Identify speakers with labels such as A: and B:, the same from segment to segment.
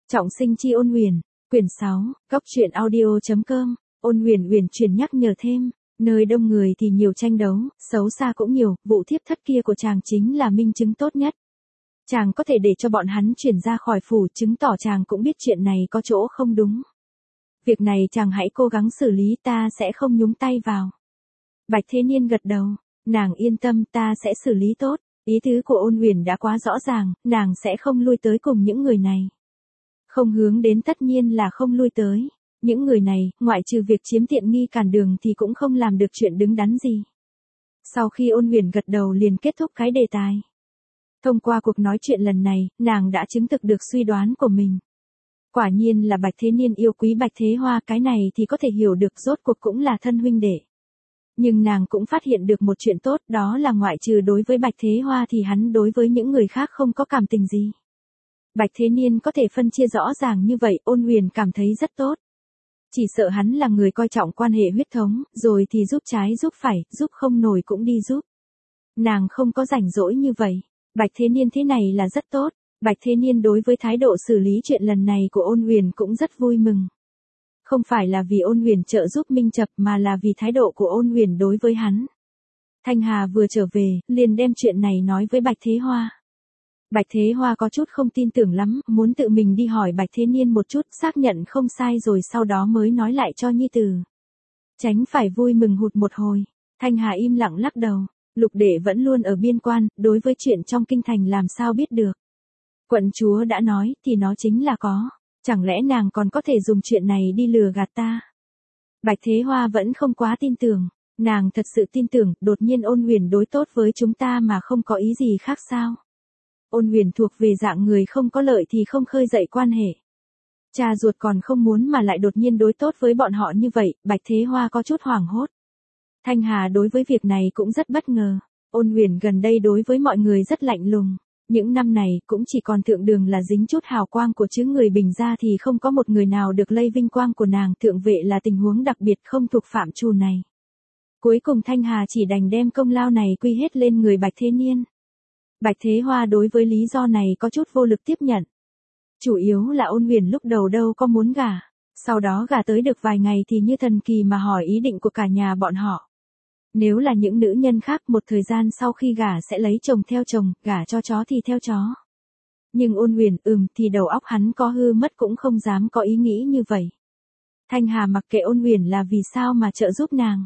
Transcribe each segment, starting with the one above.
A: Trọng sinh chi ôn huyền, quyển 6, góc truyện audio.com, ôn huyền huyền truyền nhắc nhở thêm, nơi đông người thì nhiều tranh đấu, xấu xa cũng nhiều, vụ thiếp thất kia của chàng chính là minh chứng tốt nhất. Chàng có thể để cho bọn hắn chuyển ra khỏi phủ, chứng tỏ chàng cũng biết chuyện này có chỗ không đúng. Việc này chàng hãy cố gắng xử lý, ta sẽ không nhúng tay vào. Bạch Thế Niên gật đầu, nàng yên tâm, ta sẽ xử lý tốt. Ý tứ của ôn huyền đã quá rõ ràng, nàng sẽ không lui tới cùng những người này. Không hướng đến tất nhiên là không lui tới. Những người này, ngoại trừ việc chiếm tiện nghi cản đường thì cũng không làm được chuyện đứng đắn gì. Sau khi ôn huyền gật đầu liền kết thúc cái đề tài. Thông qua cuộc nói chuyện lần này, nàng đã chứng thực được suy đoán của mình. Quả nhiên là Bạch Thế Niên yêu quý Bạch Thế Hoa, cái này thì có thể hiểu được, rốt cuộc cũng là thân huynh đệ. Nhưng nàng cũng phát hiện được một chuyện tốt, đó là ngoại trừ đối với Bạch Thế Hoa thì hắn đối với những người khác không có cảm tình gì. Bạch Thế Niên có thể phân chia rõ ràng như vậy, ôn huyền cảm thấy rất tốt. Chỉ sợ hắn là người coi trọng quan hệ huyết thống, rồi thì giúp trái giúp phải, giúp không nổi cũng đi giúp. Nàng không có rảnh rỗi như vậy. Bạch Thế Niên thế này là rất tốt. Bạch Thế Niên đối với thái độ xử lý chuyện lần này của ôn huyền cũng rất vui mừng. Không phải là vì ôn huyền trợ giúp Minh Chập mà là vì thái độ của ôn huyền đối với hắn. Thanh Hà vừa trở về, liền đem chuyện này nói với Bạch Thế Hoa. Bạch Thế Hoa có chút không tin tưởng lắm, muốn tự mình đi hỏi Bạch Thế Niên một chút, xác nhận không sai rồi sau đó mới nói lại cho nhi tử. Tránh phải vui mừng hụt một hồi. Thanh Hà im lặng lắc đầu, Lục đệ vẫn luôn ở biên quan, đối với chuyện trong kinh thành làm sao biết được. Quận chúa đã nói, thì nó chính là có. Chẳng lẽ nàng còn có thể dùng chuyện này đi lừa gạt ta? Bạch Thế Hoa vẫn không quá tin tưởng. Nàng thật sự tin tưởng, đột nhiên ôn huyền đối tốt với chúng ta mà không có ý gì khác sao? Ôn huyền thuộc về dạng người không có lợi thì không khơi dậy quan hệ. Cha ruột còn không muốn mà lại đột nhiên đối tốt với bọn họ như vậy, Bạch Thế Hoa có chút hoảng hốt. Thanh Hà đối với việc này cũng rất bất ngờ. Ôn huyền gần đây đối với mọi người rất lạnh lùng. Những năm này cũng chỉ còn thượng đường là dính chút hào quang của chứ người bình ra thì không có một người nào được lây vinh quang của nàng, thượng vệ là tình huống đặc biệt không thuộc phạm trù này. Cuối cùng Thanh Hà chỉ đành đem công lao này quy hết lên người Bạch Thế Niên. Bạch Thế Hoa đối với lý do này có chút vô lực tiếp nhận. Chủ yếu là ôn huyền lúc đầu đâu có muốn gả. Sau đó gả tới được vài ngày thì như thần kỳ mà hỏi ý định của cả nhà bọn họ. Nếu là những nữ nhân khác một thời gian sau khi gả sẽ lấy chồng theo chồng, gả cho chó thì theo chó. Nhưng ôn huyền thì đầu óc hắn có hư mất cũng không dám có ý nghĩ như vậy. Thanh Hà mặc kệ ôn huyền là vì sao mà trợ giúp nàng.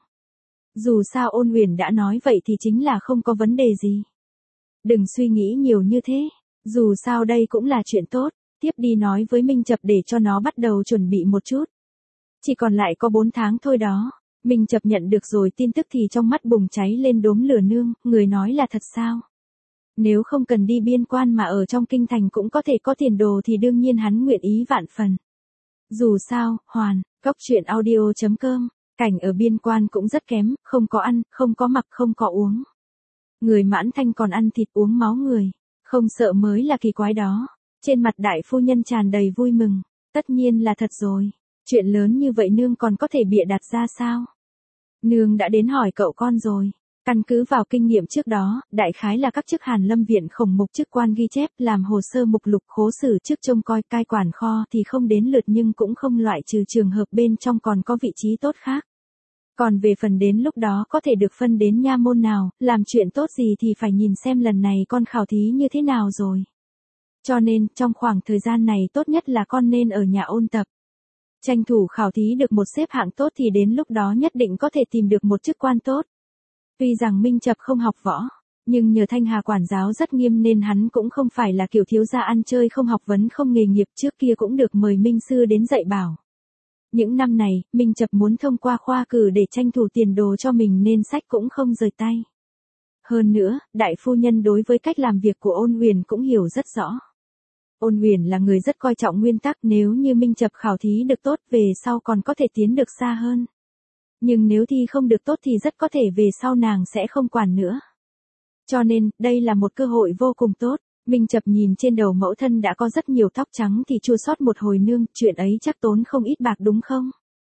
A: Dù sao ôn huyền đã nói vậy thì chính là không có vấn đề gì. Đừng suy nghĩ nhiều như thế, dù sao đây cũng là chuyện tốt, tiếp đi nói với Minh Chập để cho nó bắt đầu chuẩn bị một chút. Chỉ còn lại có 4 tháng thôi đó. Minh Chập nhận được rồi tin tức thì trong mắt bùng cháy lên đốm lửa nương, người nói là thật sao? Nếu không cần đi biên quan mà ở trong kinh thành cũng có thể có tiền đồ thì đương nhiên hắn nguyện ý vạn phần. Dù sao, góc truyện audio.com, cảnh ở biên quan cũng rất kém, không có ăn, không có mặc, không có uống. Người Mãn Thanh còn ăn thịt uống máu người, không sợ mới là kỳ quái đó. Trên mặt đại phu nhân tràn đầy vui mừng, tất nhiên là thật rồi. Chuyện lớn như vậy nương còn có thể bịa đặt ra sao? Nương đã đến hỏi cậu con rồi. Căn cứ vào kinh nghiệm trước đó, đại khái là các chức Hàn Lâm viện khổng mục chức quan ghi chép, làm hồ sơ mục lục khố xử chức trông coi cai quản kho thì không đến lượt nhưng cũng không loại trừ trường hợp bên trong còn có vị trí tốt khác. Còn về phần đến lúc đó có thể được phân đến nha môn nào, làm chuyện tốt gì thì phải nhìn xem lần này con khảo thí như thế nào rồi. Cho nên, trong khoảng thời gian này tốt nhất là con nên ở nhà ôn tập. Tranh thủ khảo thí được một xếp hạng tốt thì đến lúc đó nhất định có thể tìm được một chức quan tốt. Tuy rằng Minh Chập không học võ, nhưng nhờ Thanh Hà quản giáo rất nghiêm nên hắn cũng không phải là kiểu thiếu gia ăn chơi không học vấn không nghề nghiệp, trước kia cũng được mời Minh sư đến dạy bảo. Những năm này, Minh Chập muốn thông qua khoa cử để tranh thủ tiền đồ cho mình nên sách cũng không rời tay. Hơn nữa, đại phu nhân đối với cách làm việc của ôn huyền cũng hiểu rất rõ. Ôn huyền là người rất coi trọng nguyên tắc, nếu như Minh Chập khảo thí được tốt về sau còn có thể tiến được xa hơn. Nhưng nếu thi không được tốt thì rất có thể về sau nàng sẽ không quản nữa. Cho nên, đây là một cơ hội vô cùng tốt. Minh Chập nhìn trên đầu mẫu thân đã có rất nhiều tóc trắng thì chua xót một hồi nương, chuyện ấy chắc tốn không ít bạc đúng không?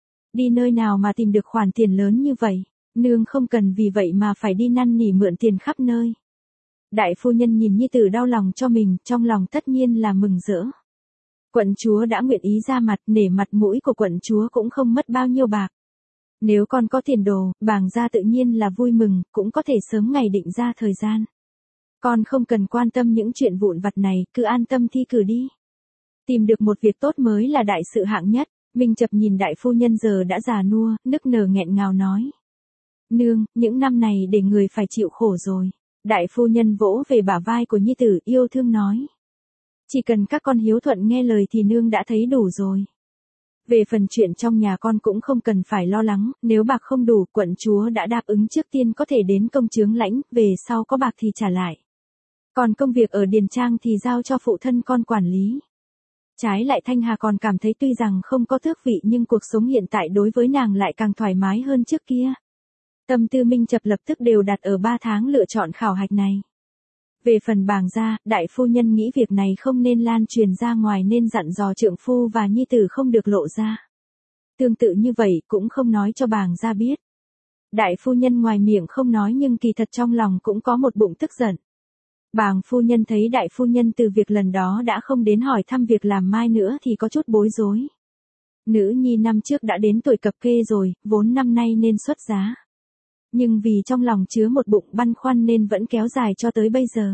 A: Đi nơi nào mà tìm được khoản tiền lớn như vậy, nương không cần vì vậy mà phải đi năn nỉ mượn tiền khắp nơi. Đại phu nhân nhìn nhi tử đau lòng cho mình, trong lòng tất nhiên là mừng rỡ. Quận chúa đã nguyện ý ra mặt, nể mặt mũi của quận chúa cũng không mất bao nhiêu bạc. Nếu con có tiền đồ, bàng gia tự nhiên là vui mừng, cũng có thể sớm ngày định ra thời gian. Con không cần quan tâm những chuyện vụn vặt này, cứ an tâm thi cử đi. Tìm được một việc tốt mới là đại sự hạng nhất. Minh Chập nhìn đại phu nhân giờ đã già nua, nức nở nghẹn ngào nói. Nương, những năm này để người phải chịu khổ rồi. Đại phu nhân vỗ về bả vai của nhi tử, yêu thương nói. Chỉ cần các con hiếu thuận nghe lời thì nương đã thấy đủ rồi. Về phần chuyện trong nhà con cũng không cần phải lo lắng, nếu bạc không đủ, quận chúa đã đáp ứng trước tiên có thể đến công chướng lãnh, về sau có bạc thì trả lại. Còn công việc ở điền trang thì giao cho phụ thân con quản lý. Trái lại Thanh Hà còn cảm thấy tuy rằng không có tước vị nhưng cuộc sống hiện tại đối với nàng lại càng thoải mái hơn trước kia. Tâm tư Minh Chập lập tức đều đặt ở 3 tháng lựa chọn khảo hạch này. Về phần bàng gia, đại phu nhân nghĩ việc này không nên lan truyền ra ngoài nên dặn dò trượng phu và nhi tử không được lộ ra. Tương tự như vậy cũng không nói cho bàng gia biết. Đại phu nhân ngoài miệng không nói nhưng kỳ thật trong lòng cũng có một bụng tức giận. Bàng phu nhân thấy đại phu nhân từ việc lần đó đã không đến hỏi thăm việc làm mai nữa thì có chút bối rối. Nữ nhi năm trước đã đến tuổi cập kê rồi, vốn năm nay nên xuất giá. Nhưng vì trong lòng chứa một bụng băn khoăn nên vẫn kéo dài cho tới bây giờ.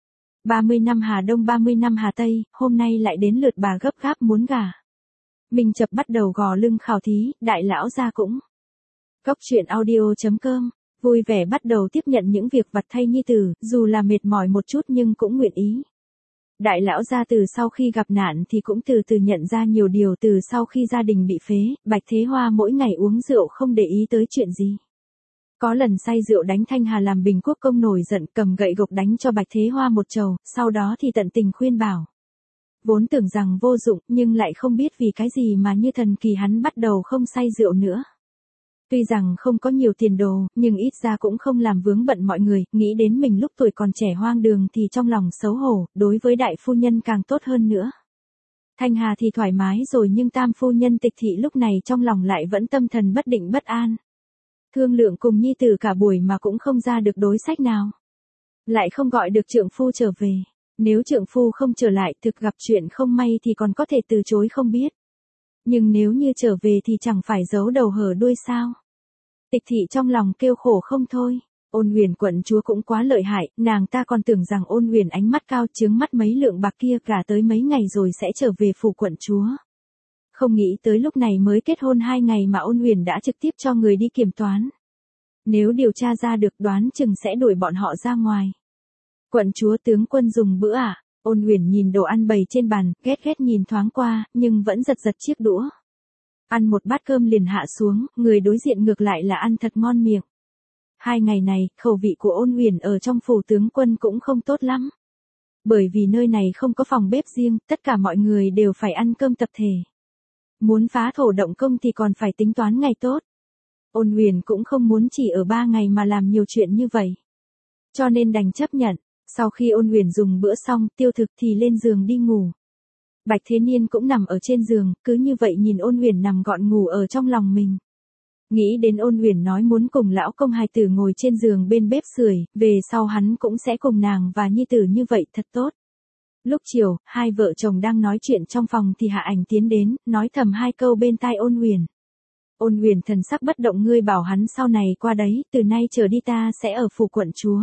A: 30 năm Hà Đông 30 năm Hà Tây, hôm nay lại đến lượt bà gấp gáp muốn gả. Minh Chập bắt đầu gò lưng khảo thí, đại lão gia cũng. Cốc truyện audio.com, vui vẻ bắt đầu tiếp nhận những việc vặt thay nhi tử, dù là mệt mỏi một chút nhưng cũng nguyện ý. Đại lão gia từ sau khi gặp nạn thì cũng từ từ nhận ra nhiều điều. Từ sau khi gia đình bị phế, Bạch Thế Hoa mỗi ngày uống rượu không để ý tới chuyện gì. Có lần say rượu đánh Thanh Hà làm Bình Quốc công nổi giận, cầm gậy gộc đánh cho Bạch Thế Hoa một trầu, sau đó thì tận tình khuyên bảo. Vốn tưởng rằng vô dụng, nhưng lại không biết vì cái gì mà như thần kỳ hắn bắt đầu không say rượu nữa. Tuy rằng không có nhiều tiền đồ, nhưng ít ra cũng không làm vướng bận mọi người, nghĩ đến mình lúc tuổi còn trẻ hoang đường thì trong lòng xấu hổ, đối với đại phu nhân càng tốt hơn nữa. Thanh Hà thì thoải mái rồi nhưng tam phu nhân Tịch Thị lúc này trong lòng lại vẫn tâm thần bất định bất an. Thương lượng cùng nhi tử cả buổi mà cũng không ra được đối sách nào. Lại không gọi được trượng phu trở về. Nếu trượng phu không trở lại thực gặp chuyện không may thì còn có thể từ chối không biết. Nhưng nếu như trở về thì chẳng phải giấu đầu hở đuôi sao. Tịch Thị trong lòng kêu khổ không thôi. Ôn Huyền quận chúa cũng quá lợi hại, nàng ta còn tưởng rằng Ôn Huyền ánh mắt cao chướng mắt mấy lượng bạc kia cả tới mấy ngày rồi sẽ trở về phủ quận chúa. Không nghĩ tới lúc này mới kết hôn 2 ngày mà Ôn Huyền đã trực tiếp cho người đi kiểm toán. Nếu điều tra ra được đoán chừng sẽ đuổi bọn họ ra ngoài. Quận chúa tướng quân dùng bữa à? Ôn Huyền nhìn đồ ăn bày trên bàn, ghét nhìn thoáng qua, nhưng vẫn giật chiếc đũa. Ăn một bát cơm liền hạ xuống, người đối diện ngược lại là ăn thật ngon miệng. 2 ngày này, khẩu vị của Ôn Huyền ở trong phủ tướng quân cũng không tốt lắm. Bởi vì nơi này không có phòng bếp riêng, tất cả mọi người đều phải ăn cơm tập thể. Muốn phá thổ động công thì còn phải tính toán ngày tốt. Ôn Huyền cũng không muốn chỉ ở 3 ngày mà làm nhiều chuyện như vậy. Cho nên đành chấp nhận. Sau khi Ôn Huyền dùng bữa xong, Tiêu Thực thì lên giường đi ngủ. Bạch Thế Niên cũng nằm ở trên giường, cứ như vậy nhìn Ôn Huyền nằm gọn ngủ ở trong lòng mình. Nghĩ đến Ôn Huyền nói muốn cùng lão công hài tử ngồi trên giường bên bếp sưởi, về sau hắn cũng sẽ cùng nàng và nhi tử như vậy thật tốt. Lúc chiều, hai vợ chồng đang nói chuyện trong phòng thì Hạ Ảnh tiến đến, nói thầm 2 câu bên tai Ôn Huyền. Ôn Huyền thần sắc bất động, ngươi bảo hắn sau này qua đấy, từ nay trở đi ta sẽ ở phủ quận chúa.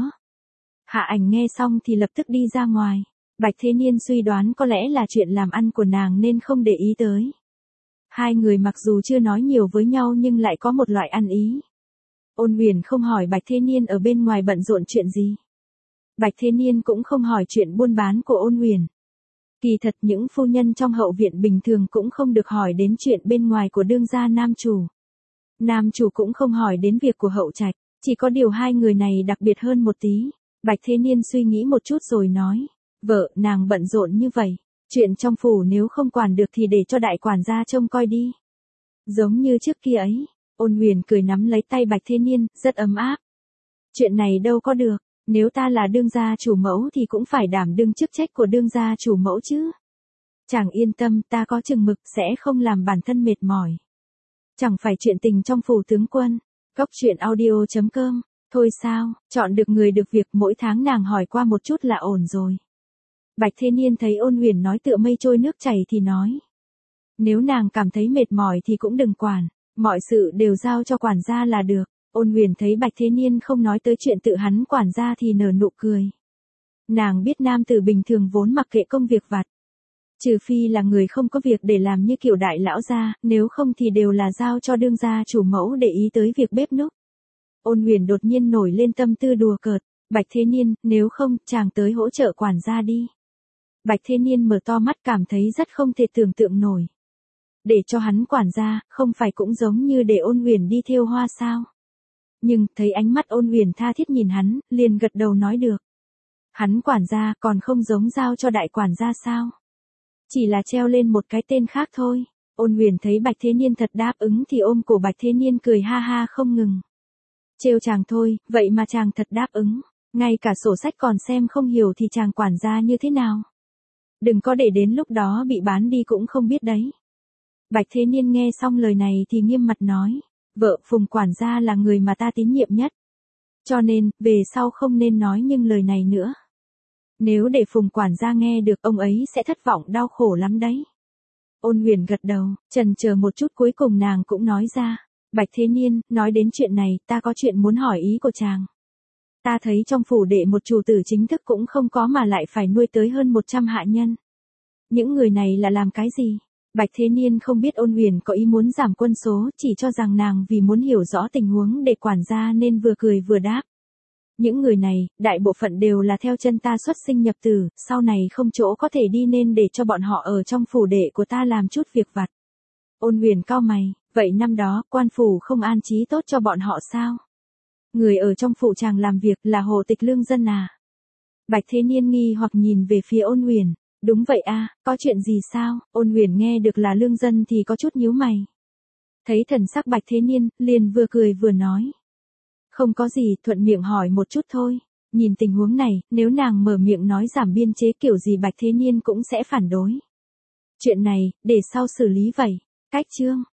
A: Hạ Ảnh nghe xong thì lập tức đi ra ngoài. Bạch Thế Niên suy đoán có lẽ là chuyện làm ăn của nàng nên không để ý tới. Hai người mặc dù chưa nói nhiều với nhau nhưng lại có một loại ăn ý. Ôn Huyền không hỏi Bạch Thế Niên ở bên ngoài bận rộn chuyện gì. Bạch Thế Niên cũng không hỏi chuyện buôn bán của Ôn Huyền. Kỳ thật những phu nhân trong hậu viện bình thường cũng không được hỏi đến chuyện bên ngoài của đương gia nam chủ. Nam chủ cũng không hỏi đến việc của hậu trạch, chỉ có điều hai người này đặc biệt hơn một tí. Bạch Thế Niên suy nghĩ một chút rồi nói, vợ, nàng bận rộn như vậy, chuyện trong phủ nếu không quản được thì để cho đại quản gia trông coi đi. Giống như trước kia ấy, Ôn Huyền cười nắm lấy tay Bạch Thế Niên, rất ấm áp. Chuyện này đâu có được, nếu ta là đương gia chủ mẫu thì cũng phải đảm đương chức trách của đương gia chủ mẫu chứ. Chàng yên tâm, ta có chừng mực sẽ không làm bản thân mệt mỏi. Chẳng phải chuyện tình trong phủ tướng quân. Cốc truyện audio.com. Thôi sao, chọn được người được việc mỗi tháng nàng hỏi qua một chút là ổn rồi. Bạch Thế Niên thấy Ôn Huyền nói tựa mây trôi nước chảy thì nói. Nếu nàng cảm thấy mệt mỏi thì cũng đừng quản, mọi sự đều giao cho quản gia là được. Ôn Huyền thấy Bạch Thế Niên không nói tới chuyện tự hắn quản gia thì nở nụ cười. Nàng biết nam tử bình thường vốn mặc kệ công việc vặt. Trừ phi là người không có việc để làm như kiểu đại lão gia, nếu không thì đều là giao cho đương gia chủ mẫu để ý tới việc bếp núc. Ôn Huyền đột nhiên nổi lên tâm tư đùa cợt, Bạch Thế Niên, nếu không, chàng tới hỗ trợ quản gia đi. Bạch Thế Niên mở to mắt cảm thấy rất không thể tưởng tượng nổi. Để cho hắn quản gia, không phải cũng giống như để Ôn Huyền đi thêu hoa sao? Nhưng, thấy ánh mắt Ôn Huyền tha thiết nhìn hắn, liền gật đầu nói được. Hắn quản gia còn không giống giao cho đại quản gia sao? Chỉ là treo lên một cái tên khác thôi. Ôn Huyền thấy Bạch Thế Niên thật đáp ứng thì ôm cổ Bạch Thế Niên cười ha ha không ngừng. Trêu chàng thôi, vậy mà chàng thật đáp ứng. Ngay cả sổ sách còn xem không hiểu thì chàng quản gia như thế nào? Đừng có để đến lúc đó bị bán đi cũng không biết đấy. Bạch Thế Niên nghe xong lời này thì nghiêm mặt nói. Vợ Phùng quản gia là người mà ta tín nhiệm nhất. Cho nên, về sau không nên nói những lời này nữa. Nếu để Phùng quản gia nghe được ông ấy sẽ thất vọng đau khổ lắm đấy. Ôn Huyền gật đầu, chần chờ một chút cuối cùng nàng cũng nói ra. Bạch Thế Niên, nói đến chuyện này, ta có chuyện muốn hỏi ý của chàng. Ta thấy trong phủ đệ một chủ tử chính thức cũng không có mà lại phải nuôi tới hơn 100 hạ nhân. Những người này là làm cái gì? Bạch Thế Niên không biết Ôn Huyền có ý muốn giảm quân số, chỉ cho rằng nàng vì muốn hiểu rõ tình huống để quản gia nên vừa cười vừa đáp. Những người này, đại bộ phận đều là theo chân ta xuất sinh nhập tử, sau này không chỗ có thể đi nên để cho bọn họ ở trong phủ đệ của ta làm chút việc vặt. Ôn Huyền cau mày, vậy năm đó, quan phủ không an trí tốt cho bọn họ sao? Người ở trong phủ chàng làm việc là Hồ Tịch lương dân à? Bạch Thế Niên nghi hoặc nhìn về phía Ôn Huyền. Đúng vậy a, có chuyện gì sao? Ôn Huyền nghe được là lương dân thì có chút nhíu mày. Thấy thần sắc Bạch Thế Niên, liền vừa cười vừa nói. Không có gì, thuận miệng hỏi một chút thôi. Nhìn tình huống này, nếu nàng mở miệng nói giảm biên chế kiểu gì Bạch Thế Niên cũng sẽ phản đối. Chuyện này, để sau xử lý vậy. Cách chương.